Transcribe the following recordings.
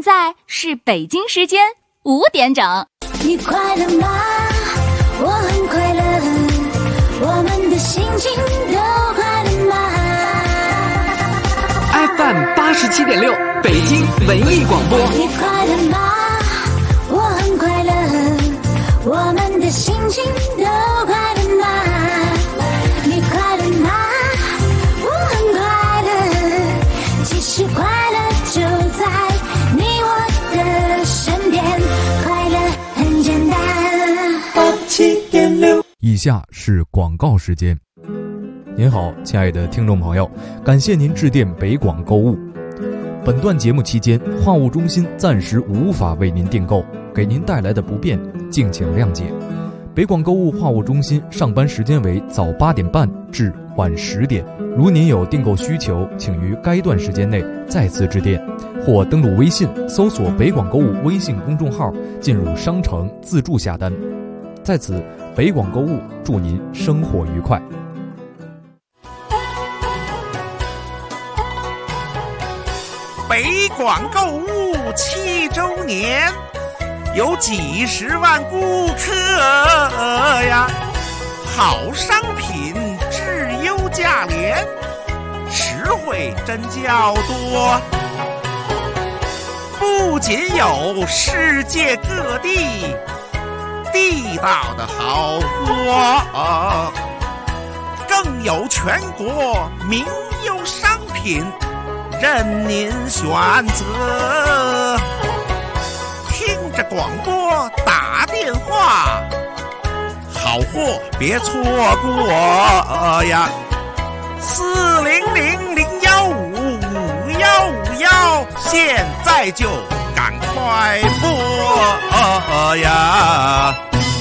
在是北京时间5点整。 你快乐吗？我很快乐，我们的心情都快乐吗？ FM 87.6北京文艺广播。 你快乐吗？我很快乐，我们的心情都快乐吗？你快乐吗？我很快乐，其实快乐就在你我的身边，快乐很简单。87.6。 以下是广告时间。您好，亲爱的听众朋友，感谢您致电北广购物。本段节目期间，话务中心暂时无法为您订购，给您带来的不便，敬请谅解。北广购物话务中心上班时间为早8点半至晚10点，如您有订购需求，请于该段时间内再次致电，或登录微信搜索北广购物微信公众号，进入商城自助下单。在此，北广购物祝您生活愉快。 北广购物7周年，有几十万顾客呀，好商品质优价廉，实惠真较多。不仅有世界各地地道的好货，更有全国名优商品任您选择。听着广播打电话，好货别错过呀！400-015-5151，现在就赶快拨呀！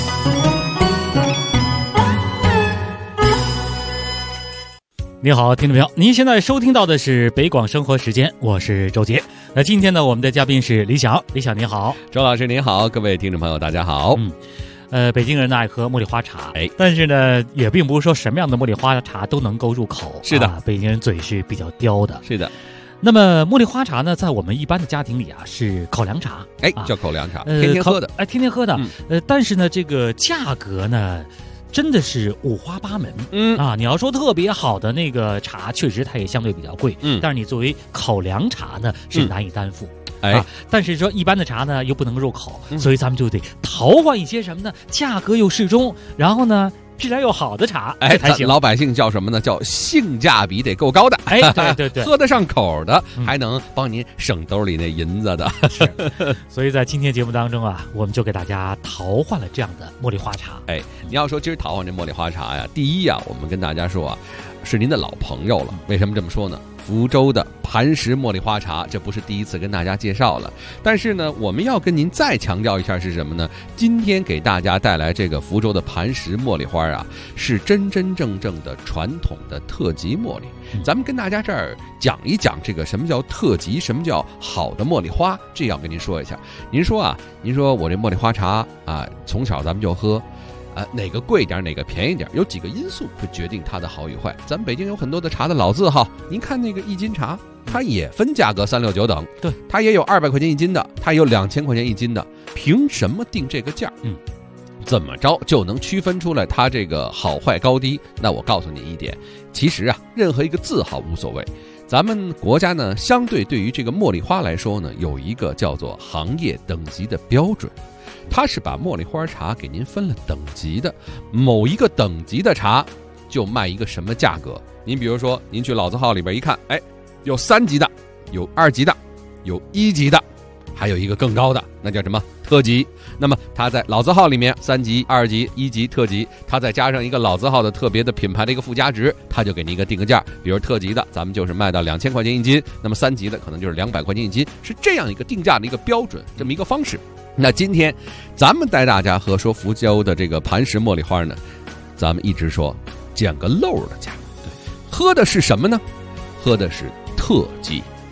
你好，听众朋友，您现在收听到的是北广生活时间，我是周杰。那今天呢，我们的嘉宾是李想，李想你好。 周老师您好，各位听众朋友大家好。 北京人呢爱喝茉莉花茶，但是呢，也并不是说什么样的茉莉花茶都能够入口。 是的， 北京人嘴是比较刁的。 是的。 那么茉莉花茶呢，在我们一般的家庭里啊，是口粮茶， 叫口粮茶，天天喝的， 天天喝的。但是呢，这个价格呢，真的是五花八门。你要说特别好的那个茶，确实它也相对比较贵。但是你作为口粮茶呢，是难以担负。但是说一般的茶呢又不能入口，所以咱们就得淘换一些什么呢？价格又适中，然后呢质量又好的茶，才行。 老百姓叫什么呢？叫性价比得够高的。 对， 喝得上口的，还能帮您省兜里那银子的。 是，所以在今天节目当中啊，我们就给大家淘换了这样的茉莉花茶。 你要说今儿淘换这茉莉花茶呀，第一呀，我们跟大家说啊，是您的老朋友了。为什么这么说呢？福州的磐石茉莉花茶，这不是第一次跟大家介绍了，但是呢，我们要跟您再强调一下是什么呢？今天给大家带来这个福州的磐石茉莉花啊，是真真正正的传统的特级茉莉。咱们跟大家这儿讲一讲这个什么叫特级，什么叫好的茉莉花，这要跟您说一下。您说我这茉莉花茶啊，从小咱们就喝。哪个贵点哪个便宜点，有几个因素会决定它的好与坏。咱们北京有很多的茶的老字号，您看那个一斤茶，它也分价格3、6、9等， 对， 它也有200块钱一斤的，它也有2000块钱一斤的，凭什么定这个价？怎么着就能区分出来它这个好坏高低？那我告诉你一点，其实啊，任何一个字号无所谓。咱们国家呢，相对对于这个茉莉花来说呢，有一个叫做行业等级的标准。它是把茉莉花茶给您分了等级的，某一个等级的茶就卖一个什么价格。您比如说，您去老字号里边一看，有3级的，有2级的，有1级的，还有一个更高的，那叫什么特级。那么它在老字号里面3级、2级、1级、特级，它再加上一个老字号的特别的品牌的一个附加值，它就给您一个定个价。比如特级的咱们就是卖到2000块钱一斤，那么3级的可能就是200块钱一斤，是这样一个定价的一个标准，这么一个方式。那今天咱们带大家喝说福州的这个磐石茉莉花呢，咱们一直说讲个漏的价，喝的是什么呢？喝的是特级。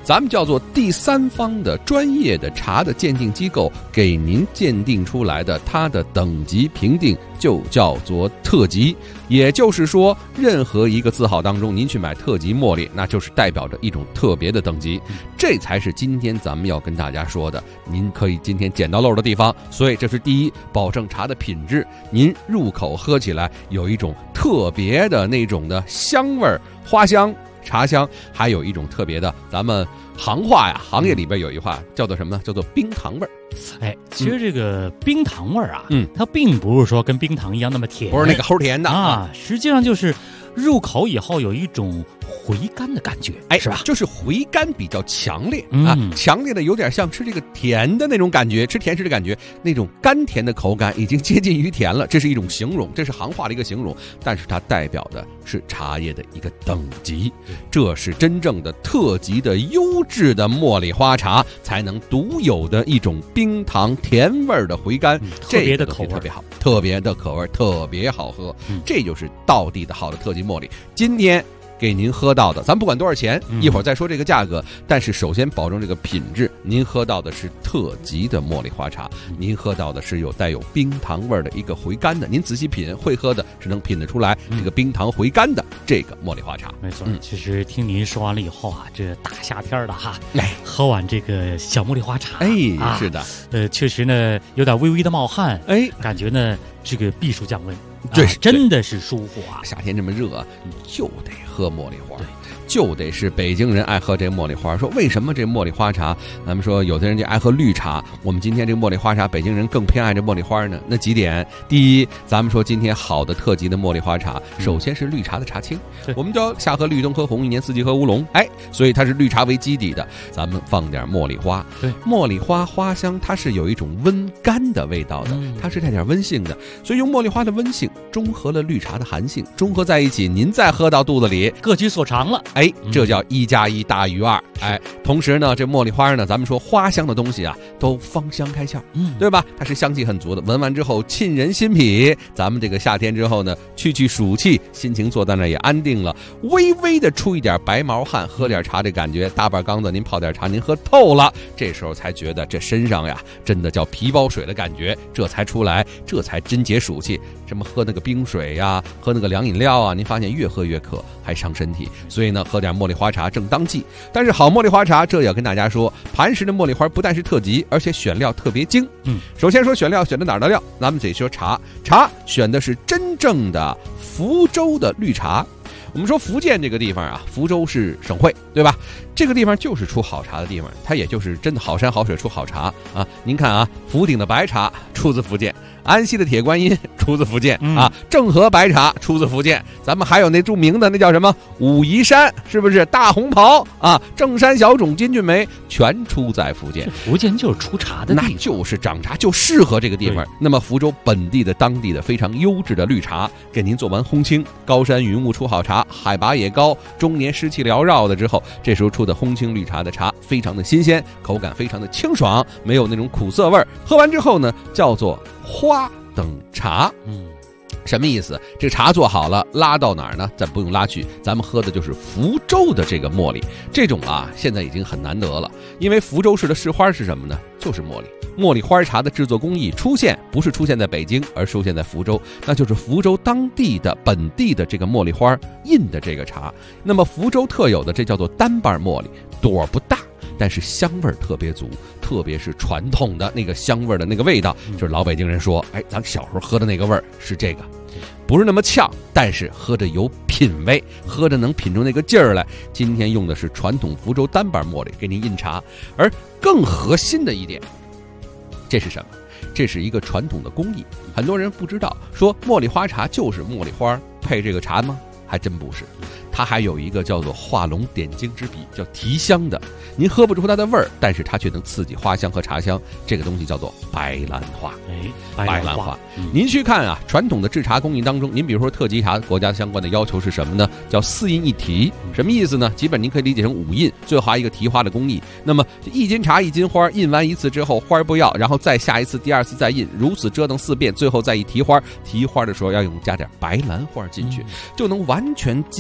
咱们叫做第三方的专业的茶的鉴定机构给您鉴定出来的，它的等级评定就叫做特级。也就是说，任何一个字号当中，您去买特级茉莉，那就是代表着一种特别的等级，这才是今天咱们要跟大家说的。您可以今天捡到漏的地方，所以这是第一，保证茶的品质，您入口喝起来有一种特别的那种的香味儿、花香、茶香，还有一种特别的，咱们行话呀，行业里边有一句话叫做什么呢？叫做冰糖味儿。 哎，其实这个冰糖味儿啊，它并不是说跟冰糖一样那么甜， 不是那个齁甜的啊，实际上就是入口以后有一种回甘的感觉， 哎， 是吧？ 就是回甘比较强烈啊，强烈的有点像吃这个甜的那种感觉，吃甜食的感觉，那种甘甜的口感已经接近于甜了，这是一种形容，这是行话的一个形容，但是它代表的是茶叶的一个等级，这是真正的特级的优质的茉莉花茶才能独有的一种冰糖甜味的回甘， 特别的口味特别好，特别的口味特别好喝，这就是道地的好的特级茉莉。今天给您喝到的，咱不管多少钱，一会儿再说这个价格，但是首先保证这个品质，您喝到的是特级的茉莉花茶，您喝到的是有带有冰糖味的一个回甘的，您仔细品，会喝的是能品得出来这个冰糖回甘的这个茉莉花茶。 没错，其实听您说完了以后啊，这大夏天的哈，喝完这个小茉莉花茶， 是的， 确实呢有点微微的冒汗，感觉呢这个避暑降温。这真的是舒服啊！ 夏天这么热，你就得喝茉莉花，就得是北京人爱喝这茉莉花。说为什么这茉莉花茶？咱们说有的人就爱喝绿茶，我们今天这茉莉花茶，北京人更偏爱这茉莉花呢。那几点？第一，咱们说今天好的特级的茉莉花茶，首先是绿茶的茶青，我们叫夏喝绿冬喝红，一年四季喝乌龙，所以它是绿茶为基底的。咱们放点茉莉花，茉莉花花香它是有一种温甘的味道的，它是带点温性的，所以用茉莉花的温性中和了绿茶的寒性，中和在一起，您再喝到肚子里， 各取所长了。 这叫1+1大于2。同时呢，这茉莉花呢，咱们说花香的东西啊，都芳香开窍，对吧？它是香气很足的，闻完之后沁人心脾。咱们这个夏天之后呢，去暑气，心情坐在那也安定了，微微的出一点白毛汗，喝点茶这感觉，大半缸子您泡点茶，您喝透了，这时候才觉得这身上呀，真的叫皮包水的感觉，这才出来，这才真解暑气。什么喝那个冰水呀，喝那个凉饮料啊，您发现越喝越渴，还伤身体。所以呢，喝点茉莉花茶正当季。但是好茉莉花茶，这也要跟大家说，磐石的茉莉花不但是特级，而且选料特别精。首先说选料，选的哪儿的料？咱们得说茶选的是真正的福州的绿茶。我们说福建这个地方啊，福州是省会，对吧？这个地方就是出好茶的地方，它也就是真的好山好水出好茶啊。您看啊，福鼎的白茶出自福建，安溪的铁观音出自福建啊，正和白茶出自福建，咱们还有那著名的那叫什么武夷山，是不是大红袍啊？正山小种、金骏眉全出在福建。 福建就是出茶的地方， 那就是长茶，就适合这个地方。那么福州本地的当地的非常优质的绿茶，给您做完烘青，高山云雾出好茶，海拔也高，中年湿气缭绕的之后，这时候出的烘青绿茶的茶非常的新鲜，口感非常的清爽，没有那种苦涩味儿。喝完之后呢，叫做花等茶。什么意思？这个茶做好了，拉到哪儿呢？咱不用拉去，咱们喝的就是福州的这个茉莉。这种啊，现在已经很难得了，因为福州市的市花是什么呢？就是茉莉。茉莉花茶的制作工艺不是出现在北京，而出现在福州，那就是福州当地的本地的这个茉莉花印的这个茶。那么福州特有的这叫做单瓣茉莉，朵不大，但是香味特别足，特别是传统的那个香味的那个味道，就是老北京人说，咱小时候喝的那个味儿是这个，不是那么呛，但是喝着有品味，喝着能品出那个劲儿来。今天用的是传统福州单瓣茉莉给您印茶，而更核心的一点，这是什么？这是一个传统的工艺，很多人不知道，说茉莉花茶就是茉莉花配这个茶吗？还真不是，它还有一个叫做画龙点睛之笔，叫提香的。您喝不出它的味儿，但是它却能刺激花香和茶香。这个东西叫做白兰花。白兰花。您去看啊，传统的制茶工艺当中，您比如说特级茶，国家相关的要求是什么呢？叫4印1提。什么意思呢？基本您可以理解成5印，最后还一个提花的工艺。那么1斤茶1斤花，印完一次之后花不要，然后再下一次，第2次再印，如此折腾4遍，最后再一提花。提花的时候要加点白兰花进去，就能完全激发出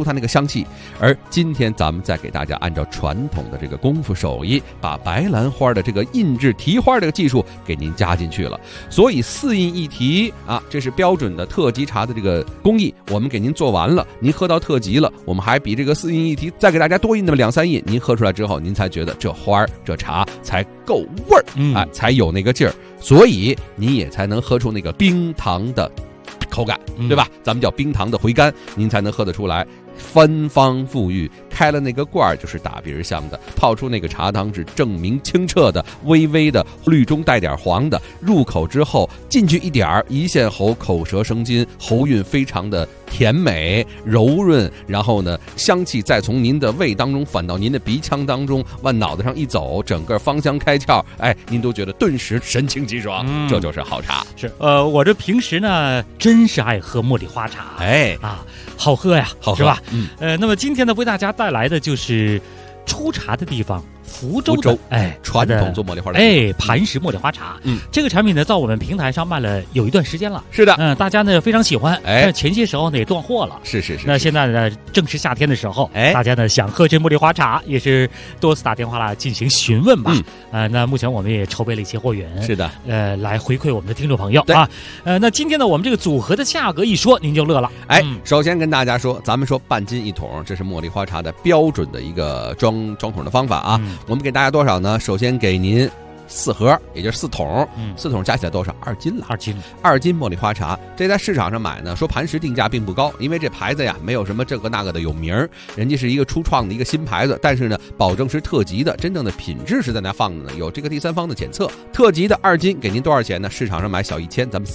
出它那个香气。而今天咱们再给大家按照传统的这个功夫手艺，把白兰花的这个印制提花这个技术给您加进去了。所以4印一提啊，这是标准的特级茶的这个工艺，我们给您做完了，您喝到特级了，我们还比这个4印一提再给大家多印那么2、3印，您喝出来之后，您才觉得这花这茶才够味儿，才有那个劲儿，所以你也才能喝出那个冰糖的口感，对吧？咱们叫冰糖的回甘，您才能喝得出来。芬芳馥郁，开了那个罐儿就是打鼻香的，泡出那个茶汤是证明清澈的，微微的绿中带点黄的，入口之后进去一点儿，一陷喉，口舌生津，喉韵非常的甜美柔润，然后呢，香气再从您的胃当中反到您的鼻腔当中，往脑袋上一走，整个芳香开窍，哎，您都觉得顿时神清气爽，这就是好茶。 是，我这平时呢，真是爱喝茉莉花茶， 哎啊，好喝呀， 好喝是吧？那么今天呢，为大家带来的就是出茶的地方。福州的传统做茉莉花的磐石茉莉花茶，这个产品呢，在我们平台上卖了有一段时间了， 是的， 大家呢非常喜欢，前些时候呢也断货了， 是。 那现在呢正是夏天的时候，大家呢想喝这茉莉花茶，也是多次打电话来进行询问吧，那目前我们也筹备了一些货源， 是的， 来回馈我们的听众朋友啊，那今天呢我们这个组合的价格一说，您就乐了， 首先跟大家说，咱们说半斤一桶，这是茉莉花茶的标准的一个装桶的方法啊。我们给大家多少呢？首先给您4盒，也就是4桶，4桶加起来多少？2斤了。2斤茉莉花茶，这在市场上买呢，说磐石定价并不高，因为这牌子呀没有什么这个那个的有名儿，人家是一个初创的一个新牌子，但是呢，保证是特级的，真正的品质是在那放的呢，有这个第三方的检测。特级的2斤给您多少钱呢？市场上买小1000，咱们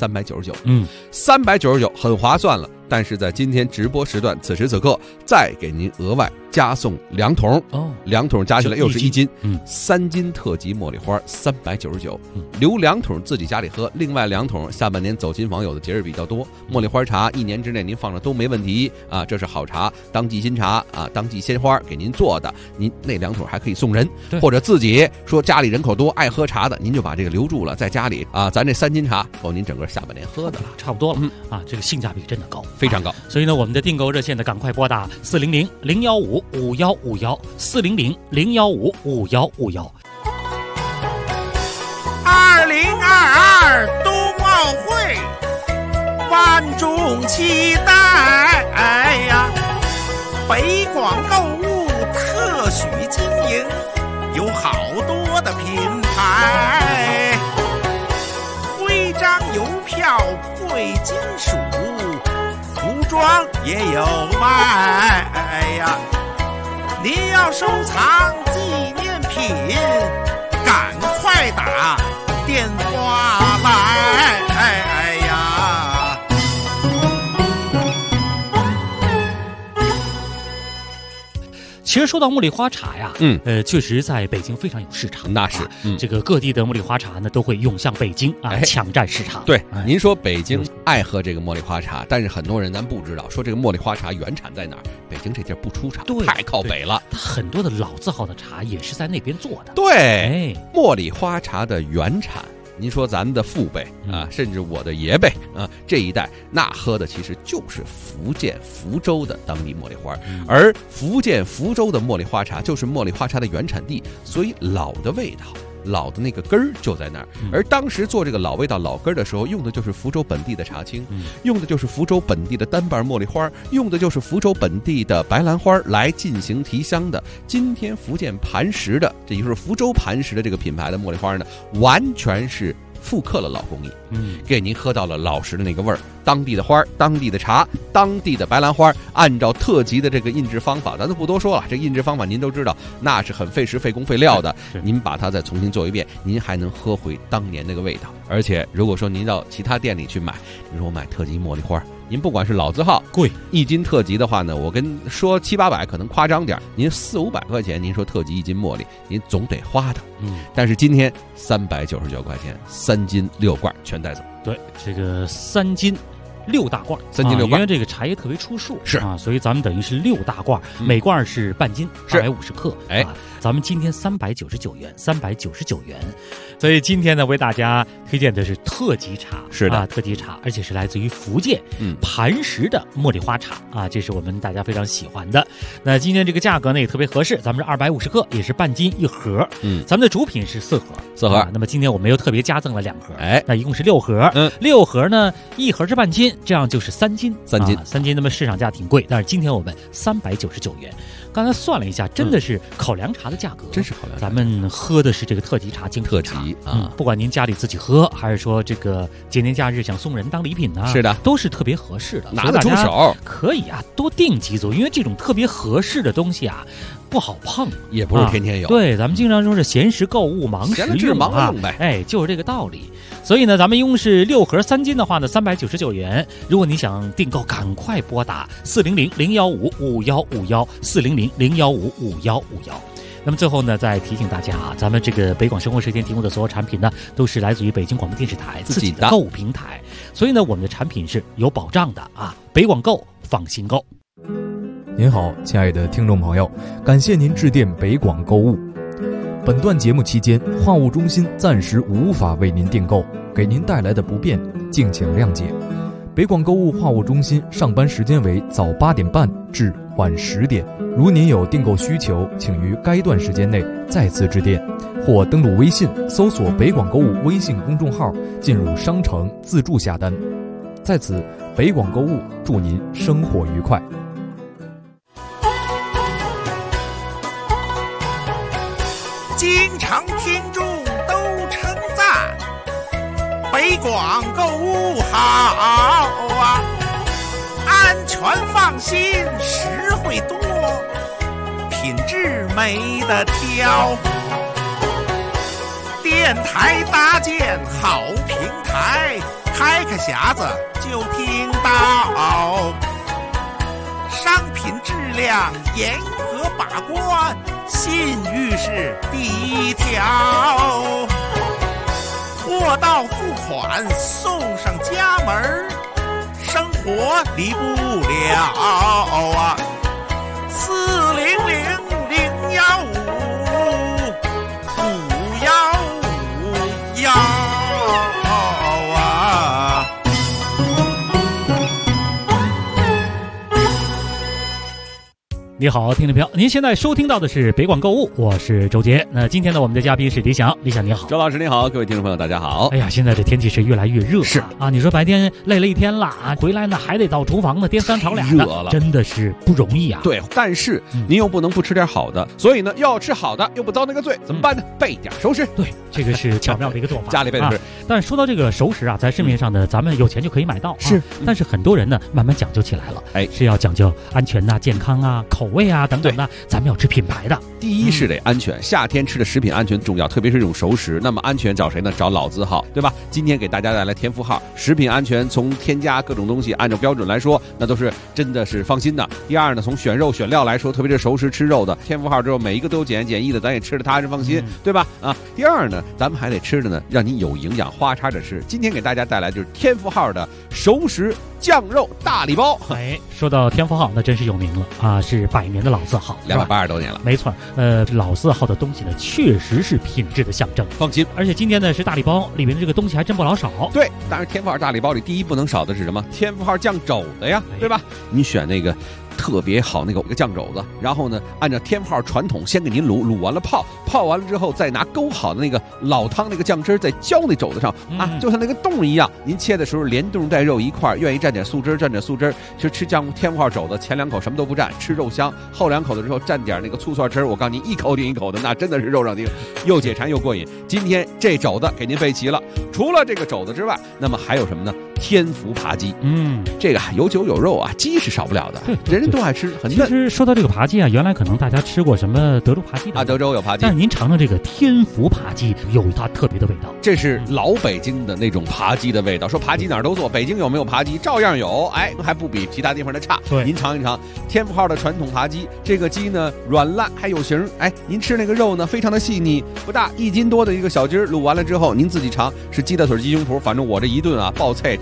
399，399很划算了。但是在今天直播时段，此时此刻再给您额外加送2桶，2桶加起来又是1斤，3斤特级茉莉花399，留2桶自己家里喝，另外2桶下半年走亲访友的节日比较多，茉莉花茶1年之内您放着都没问题啊，这是好茶，当季新茶啊，当季鲜花给您做的，您那2桶还可以送人，或者自己说家里人口多爱喝茶的，您就把这个留住了，在家里啊，咱这3斤茶够您整个下半年喝的了， 差不多了啊，这个性价比真的高。 非常高， 所以呢，我们的订购热线呢，赶快拨打400-015-5151，400-015-5151。 2022冬奥会，万众期待呀！北广购物特许经营，有好多的品牌，徽章邮票贵金属。服装也有卖呀！您要收藏纪念品，赶快打电话来呀！ 其实说到茉莉花茶呀，确实在北京非常有市场。 那是， 这个各地的茉莉花茶呢都会涌向北京啊，抢占市场。 对，您说北京爱喝这个茉莉花茶，但是很多人咱不知道，说这个茉莉花茶原产在哪儿？北京这地儿不出产，太靠北了。 它很多的老字号的茶也是在那边做的。 对，茉莉花茶的原产。您说咱们的父辈啊，甚至我的爷辈啊，这一代那喝的其实就是福建福州的当地茉莉花，而福建福州的茉莉花茶就是茉莉花茶的原产地，所以老的味道。老的那个根儿就在那儿，而当时做这个老味道老根儿的时候，用的就是福州本地的茶青，用的就是福州本地的单瓣茉莉花，用的就是福州本地的白兰花来进行提香的。今天福建磐石的，这也就是福州磐石的这个品牌的茉莉花呢，完全是复刻了老工艺，给您喝到了老实的那个味儿。当地的花，当地的茶，当地的白兰花，按照特级的这个印制方法，咱都不多说了。这印制方法您都知道，那是很费时费工费料的。您把它再重新做一遍，您还能喝回当年那个味道。而且如果说您到其他店里去买，您说我买特级茉莉花，您不管是老字号贵1斤特级的话呢，我跟说700-800可能夸张点，您400-500块钱，您说特级1斤茉莉，您总得花的。但是今天399块钱，3斤6罐全带走。 对，这个3斤 6大罐 ，3斤6罐， 因为这个茶叶特别出数是啊，所以咱们等于是6大罐，每罐是半斤，250克。咱们今天399元，399元。所以今天呢，为大家推荐的是特级茶， 是的， 特级茶，而且是来自于福建磐石的茉莉花茶啊，这是我们大家非常喜欢的。那今天这个价格呢也特别合适，咱们是250克，也是半斤1盒。咱们的主品是4盒，那么今天我们又特别加赠了2盒，那一共是6盒。6盒呢，1盒是半斤，这样就是3斤，3斤。那么市场价挺贵，但是今天我们399元。刚才算了一下，真的是考凉茶的价格， 真是考凉茶。 咱们喝的是这个特级茶、精品茶啊， 不管您家里自己喝，还是说这个节年假日想送人当礼品呢， 是的， 都是特别合适的， 拿得出手。 可以啊，多订几组，因为这种特别合适的东西啊，不好碰， 也不是天天有。 对，咱们经常说是闲时购物，忙时用啊，哎，就是这个道理。所以呢，咱们一共是6盒3斤的话呢，399元。如果你想订购，赶快拨打400-015-5151，400-015-5151。那么最后呢，再提醒大家啊，咱们这个北广生活时间提供的所有产品呢，都是来自于北京广播电视台自己的购物平台，所以呢，我们的产品是有保障的啊。北广购，放心购。 您好，亲爱的听众朋友，感谢您致电北广购物。本段节目期间，话务中心暂时无法为您订购，给您带来的不便，敬请谅解。北广购物话务中心上班时间为早8点半至晚10点。如您有订购需求，请于该段时间内再次致电，或登录微信搜索北广购物微信公众号，进入商城自助下单。在此，北广购物祝您生活愉快。 经常听众都称赞北广购物好啊，安全放心，实惠多，品质没得挑。电台搭建好平台，开个匣子就听到，商品质量严格把关，信誉是第一条，货到付款送上家门，生活离不了啊！400-015-5151啊！ 你好，听众朋友，您现在收听到的是北广购物，我是周杰。那今天呢，我们的嘉宾是李想，李想你好。 周老师你好，各位听众朋友大家好。 哎呀，现在这天气是越来越热， 是啊，你说白天累了一天了啊，回来呢还得到厨房呢颠3炒2的， 热了， 真的是不容易啊。 对，但是您又不能不吃点好的，所以呢，要吃好的又不遭那个罪，怎么办呢？备点熟食。 对，这个是巧妙的一个做法， 家里备的是。 但是说到这个熟食啊，在市面上呢，咱们有钱就可以买到， 是。 但是很多人呢，慢慢讲究起来了，哎，是要讲究安全呐、健康啊、口味啊等等的。咱们要吃品牌的， 第一是得安全，夏天吃的食品安全重要，特别是这种熟食。那么安全找谁呢？找老字号，对吧？今天给大家带来天福号，食品安全从添加各种东西按照标准来说，那都是真的是放心的。第二呢，从选肉选料来说，特别是熟食吃肉的，天福号之后每一个都有检验检疫的，咱也吃的踏实放心，对吧？啊，第二呢，咱们还得吃的呢，让你有营养，花插着吃。今天给大家带来就是天福号的熟食酱肉大礼包。 哎，说到天福号，那真是有名了啊，是100年的老字号 ，280多年了。 没错，老字号的东西呢，确实是品质的象征。 放心， 而且今天呢是大礼包，里面的这个东西还真不老少。 对，当然天福号大礼包里第一不能少的是什么？天福号酱肘子呀，对吧？你选那个特别好那个酱肘子，然后呢，按照天福号传统，先给您卤完了泡完了之后，再拿勾好的那个老汤那个酱汁再浇那肘子上啊，就像那个冻一样。您切的时候连冻带肉一块，愿意蘸点素汁蘸点素汁。其实吃天福号肘子前2口什么都不蘸，吃肉香；后2口的时候蘸点那个醋蒜汁，我告诉你，一口顶一口的，那真的是肉上顶，又解馋又过瘾。今天这肘子给您备齐了，除了这个肘子之外，那么还有什么呢？天福扒鸡，这个有酒有肉啊，鸡是少不了的，人人都爱吃，很嫩。 其实说到这个扒鸡啊，原来可能大家吃过什么德州扒鸡啊，德州有扒鸡， 但是您尝尝这个天福扒鸡，有它特别的味道。 这是老北京的那种扒鸡的味道。说扒鸡哪儿都做，北京有没有扒鸡？照样有，哎，还不比其他地方的差。 对， 您尝一尝天福号的传统扒鸡，这个鸡呢软烂还有形，哎，您吃那个肉呢非常的细腻，不大，1斤多的一个小鸡儿，卤完了之后您自己尝，是鸡大腿鸡胸脯，反正我这一顿啊爆菜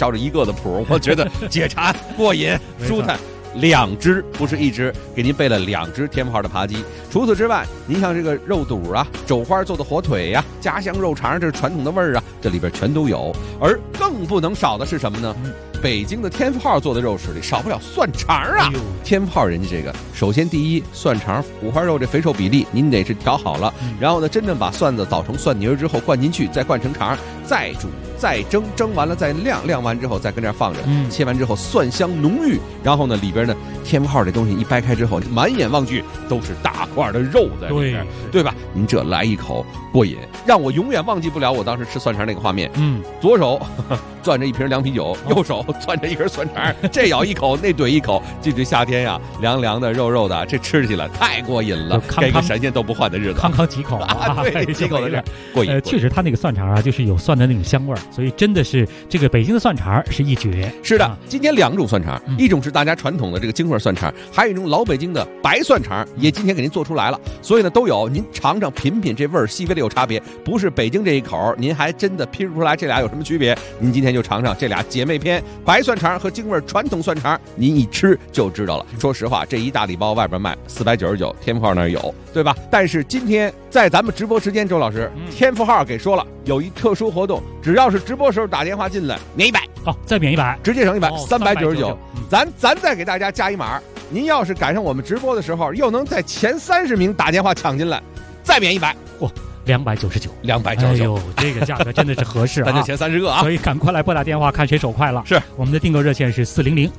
照着一个的谱，我觉得解馋过瘾舒坦。2只不是1只，给您备了2只天福号的扒鸡。除此之外，您像这个肉肚啊、肘花做的火腿呀、家乡肉肠，这是传统的味儿啊，这里边全都有。而更不能少的是什么呢？北京的天福号做的肉食里少不了蒜肠啊！天福号人家这个，首先第一，蒜肠五花肉这肥瘦比例您得是调好了，然后呢，真正把蒜子捣成蒜泥之后灌进去，再灌成肠，再煮。再蒸，蒸完了再晾，晾完之后再跟这儿放着，切完之后蒜香浓郁，然后呢里边呢天福号这东西一掰开之后，满眼望去都是大块的肉在里边，对吧？您这来一口过瘾，让我永远忘记不了我当时吃蒜肠那个画面。左手攥着一瓶凉啤酒，右手攥着一根蒜肠，这咬一口那怼一口，这夏天呀，凉凉的肉肉的，这吃起来太过瘾了，给个神仙都不换的日子， 康康几口啊，对，几口的事过瘾。 确实，它那个蒜肠啊，就是有蒜的那种香味儿。所以真的是这个北京的蒜肠是一绝。 是的，今天2种蒜肠，一种是大家传统的这个京味蒜肠，还有一种老北京的白蒜肠，也今天给您做出来了。所以呢都有，您尝尝品品这味儿，细微的有差别，不是北京这一口，您还真的拼不出来这俩有什么区别。您今天就尝尝这俩姐妹篇，白蒜肠和京味传统蒜肠，您一吃就知道了。说实话，这一大礼包外边卖499，天福号那儿有，对吧？但是今天在咱们直播时间，周老师，天福号给说了有一特殊活动，只要是直播时候打电话进来免100， 再免100， 直接省100，399。咱再给大家加一码，您要是赶上我们直播的时候，又能在前30名打电话抢进来，再免100。 299， 哎呦，这个价格真的是合适啊！ 咱就前30个啊， 所以赶快来拨打电话，看谁手快了。 是， 我们的订购热线是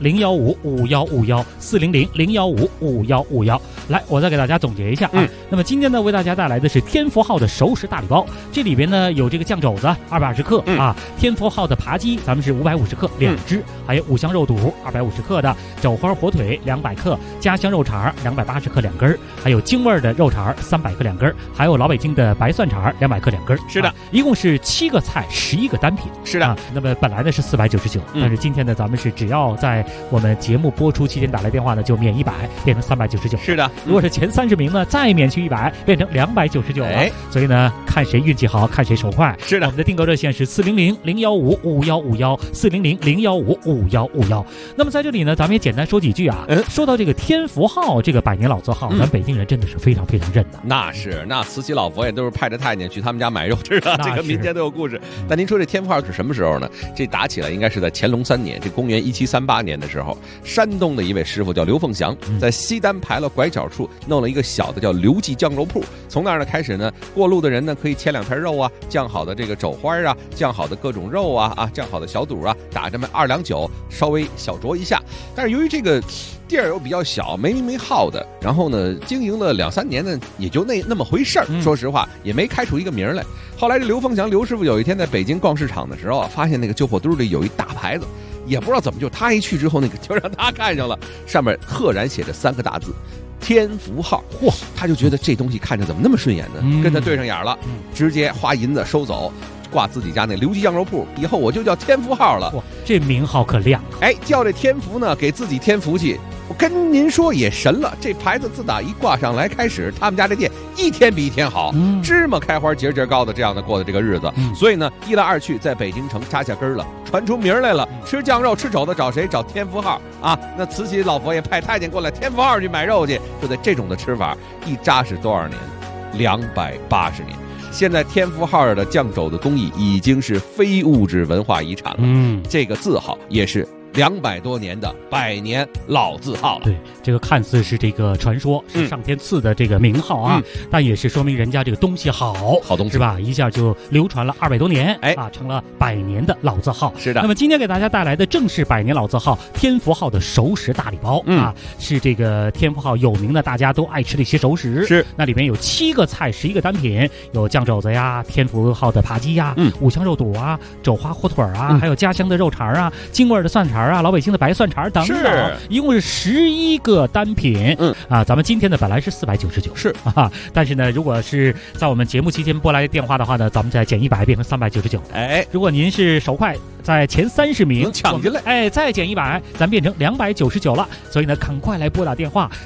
400-015-5151，400-015-5151。来，我再给大家总结一下啊。那么今天呢，为大家带来的是天福号的熟食大礼包，这里边呢有这个酱肘子220克啊，天福号的扒鸡咱们是550克2只，还有五香肉肚250克的，肘花火腿200克，家乡肉肠280克2根，还有京味的肉肠300克2根，还有老北京的白蒜肠200克2根。 是的， 一共是7个菜11个单品。 是的， 那么本来呢是499，但是今天呢咱们是只要在我们节目播出期间打来电话呢就免100，变成399。 是的， 如果是前30名呢再免去100，变成299了。所以呢看谁运气好，看谁手快。 是的， 我们的订购热线是400-015-5151，400-015-5151。那么在这里呢咱们也简单说几句啊。说到这个天福号这个百年老字号，咱北京人真的是非常非常认的。 那慈禧老佛爷都是派着太监去他们家买肉吃的，这个民间都有故事。但您说这天福号是什么时候呢？这打起来应该是在乾隆3年，这公元1738年的时候，山东的一位师傅叫刘凤祥，在西单牌楼拐角处弄了一个小的叫刘记酱肉铺。从那儿呢开始呢，过路的人呢可以切2片肉啊，酱好的这个肘花啊，酱好的各种肉啊，酱好的小肚啊，打这么2两酒，稍微小酌一下。但是由于这个地儿又比较小，没名没号的，然后呢经营了2-3年呢，也就那么回事儿。说实话，也没开出一个名来。后来这刘凤祥刘师傅有一天在北京逛市场的时候啊，发现那个旧货堆里有一大牌子，也不知道怎么就他一去之后，那个就让他看上了，上面赫然写着3个大字。天福号，他就觉得这东西看着怎么那么顺眼呢？跟他对上眼了，直接花银子收走，挂自己家那刘记酱肉铺，以后我就叫天福号了。 这名号可亮！ 叫这天福呢，给自己添福气。我跟您说也神了，这牌子自打一挂上来开始，他们家这店一天比一天好，芝麻开花节节高的这样的过的这个日子。所以呢，一来二去，在北京城扎下根了，传出名来了。吃酱肉吃肘子找谁？找天福号啊！那慈禧老佛爷派太监过来，天福号去买肉去。就在这种的吃法，一扎是多少年？280年。现在天福号的酱肘子工艺已经是非物质文化遗产了。这个字号也是200多年的百年老字号了。 对，这个看似是这个传说，是上天赐的这个名号啊，但也是说明人家这个东西好东西是吧？一下就流传了200多年，成了100年的老字号。 是的。 那么今天给大家带来的正是100年老字号天福号的熟食大礼包啊，是这个天福号有名的大家都爱吃的一些熟食。 是， 那里面有7个菜11个单品，有酱肘子呀，天福号的扒鸡呀，五香肉肚啊，肘花火腿啊，还有家乡的肉肠啊，京味的蒜肠啊，老北京的白蒜肠等等，一共是11个单品。咱们今天呢本来是499， 是啊，但是呢，如果是在我们节目期间拨来电话的话呢，咱们再减100，变成399。 哎， 如果您是手快， 在前30名能抢进来， 哎，再减100，咱变成299了。所以呢，赶快来拨打电话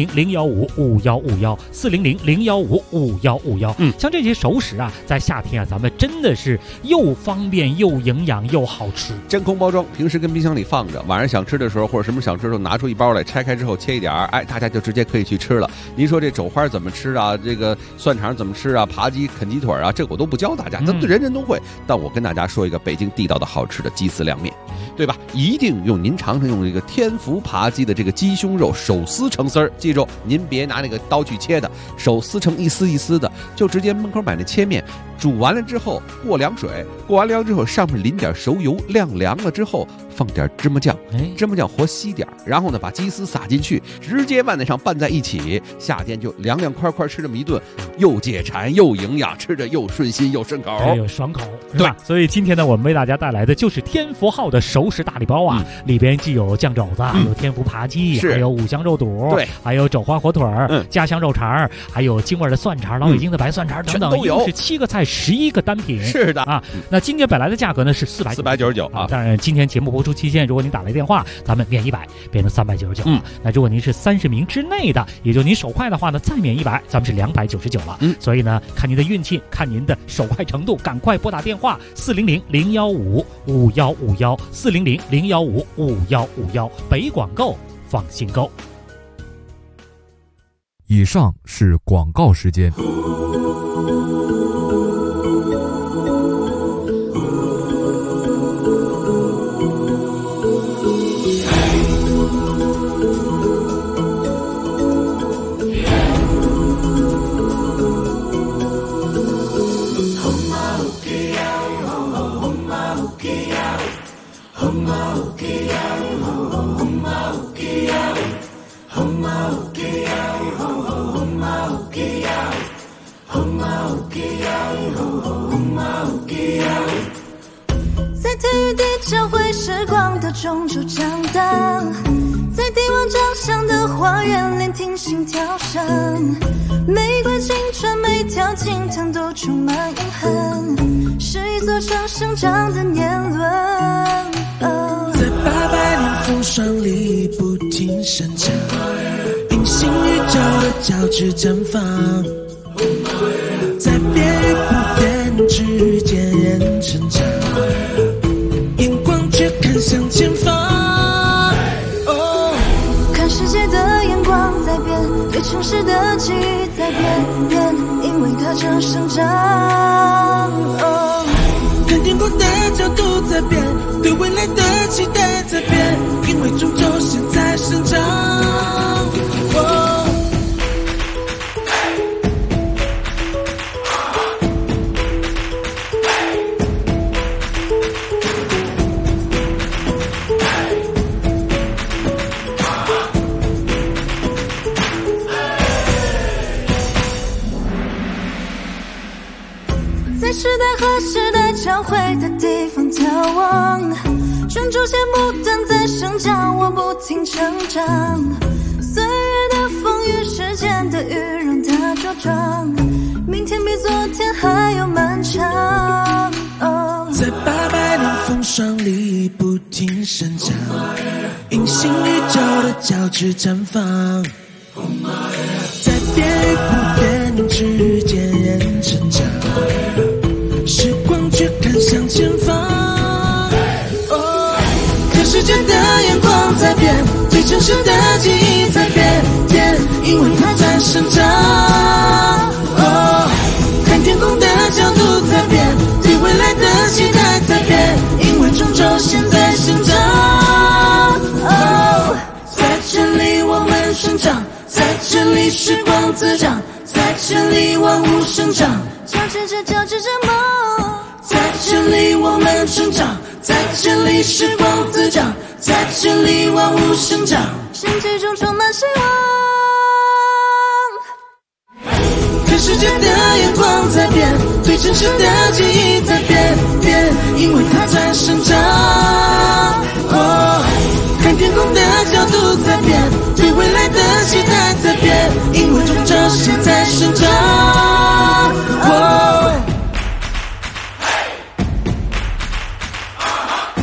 400-015-5151，400-015-5151。像这些熟食啊，在夏天啊，咱们真的是又方便又营养又好吃。 真空包装，平时跟冰箱里放着，晚上想吃的时候或者什么想吃的时候，拿出一包来，拆开之后切一点，哎，大家就直接可以去吃了。您说这肘花怎么吃啊？这个蒜肠怎么吃啊？扒鸡、啃鸡腿啊，这我都不教大家，咱们人人都会。但我跟大家说一个北京地道的好吃的鸡丝凉面，对吧？一定用您尝尝用这个天福扒鸡的这个鸡胸肉手撕成丝儿，记住您别拿那个刀去切的，手撕成一丝一丝的，就直接门口买那切面，煮完了之后过凉水，过完凉之后上面淋点熟油，晾凉了之后放点芝麻酱，芝麻酱和稀点，然后呢把鸡丝撒进去，直接拌在上拌在一起，夏天就凉凉快快吃这么一顿，又解馋又营养，吃着又顺心又顺口， 又爽口，对吧？所以今天呢，我们为大家带来的就是天福号的熟食大礼包啊，里边既有酱肘子，有天福扒鸡，还有五香肉肚， 对， 还有肘花火腿家乡肉肠，还有京味的蒜肠，老北京的白蒜肠等等，一共是7个菜11个单品。 是的啊，那今天本来的价格呢是499啊，当然今天节目播出期间，如果您打来电话，咱们免100，变成399。那如果您是30名之内的，也就您手快的话呢，再免100，咱们是299了。所以呢，看您的运气，看您的手快程度，赶快拨打电话400-015-5151，400-015-5151，北广购，放心购。 以上是广告时间。 在体育地交汇时光的中轴长大，在帝王长相的花园里听心跳声，玫瑰青春每条金藤都充满遗憾，是一座城生长的年轮。 在800年风霜里不停生长，隐形宇宙的交织绽放，在变与不变之间人成长，眼光却看向前方。 看世界的眼光在变，对城市的记忆在变，因为它正生长。 看天空的角度在变，对未来的期待在变，因为终究现在生长。 在时代和时代交汇的地方眺望，种种些不断在生长，我不停成长。岁月的风雨，时间的雨，让它茁壮，明天比昨天还要漫长。 在800年风霜里不停生长，隐形宇宙的交织绽放，在变与不变之间人成长，时光却看向前方。看世界的眼光在变，对城市的记忆在变，因为它在生长。看天空的角度在变，对未来的期待在变，因为终究现在生长。在这里我们生长，在这里时光滋长，在这里万物生长， 交织着梦。 在这里我们生长，在这里时光滋长，在这里万物生长， 身体中充满希望。 看世界的眼光在变，对城市的记忆在变，因为它在生长。看天空的角度在变，对未来的期待在变，因为终究现在生长。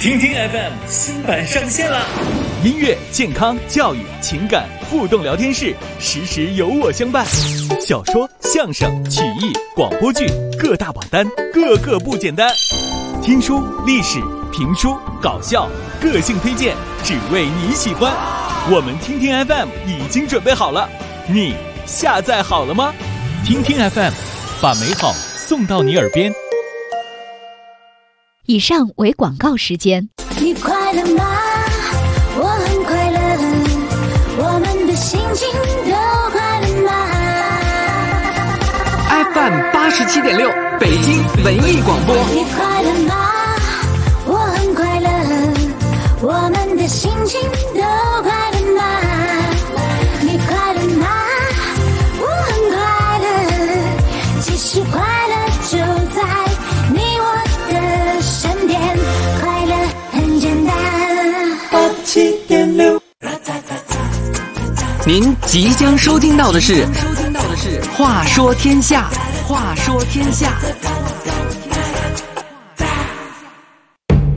听听 FM 新版上线了， 音乐、健康、教育、情感互动聊天室，时时有我相伴。小说、相声、曲艺、广播剧，各大榜单，个个不简单。听书、历史、评书、搞笑，个性推荐，只为你喜欢。我们听听 FM 已经准备好了，你下载好了吗？听听 FM， 把美好送到你耳边。 以上为广告时间。 你快乐吗？我很快乐，我们的心情都快乐吗？ FM 87.6，北京文艺广播。 你快乐吗？我很快乐，我们的心情都快乐吗？你快乐吗？我很快乐，其实快乐就在你我的身边，快乐很简单。87.6， 您即将收听到的是《话说天下》，话说天下。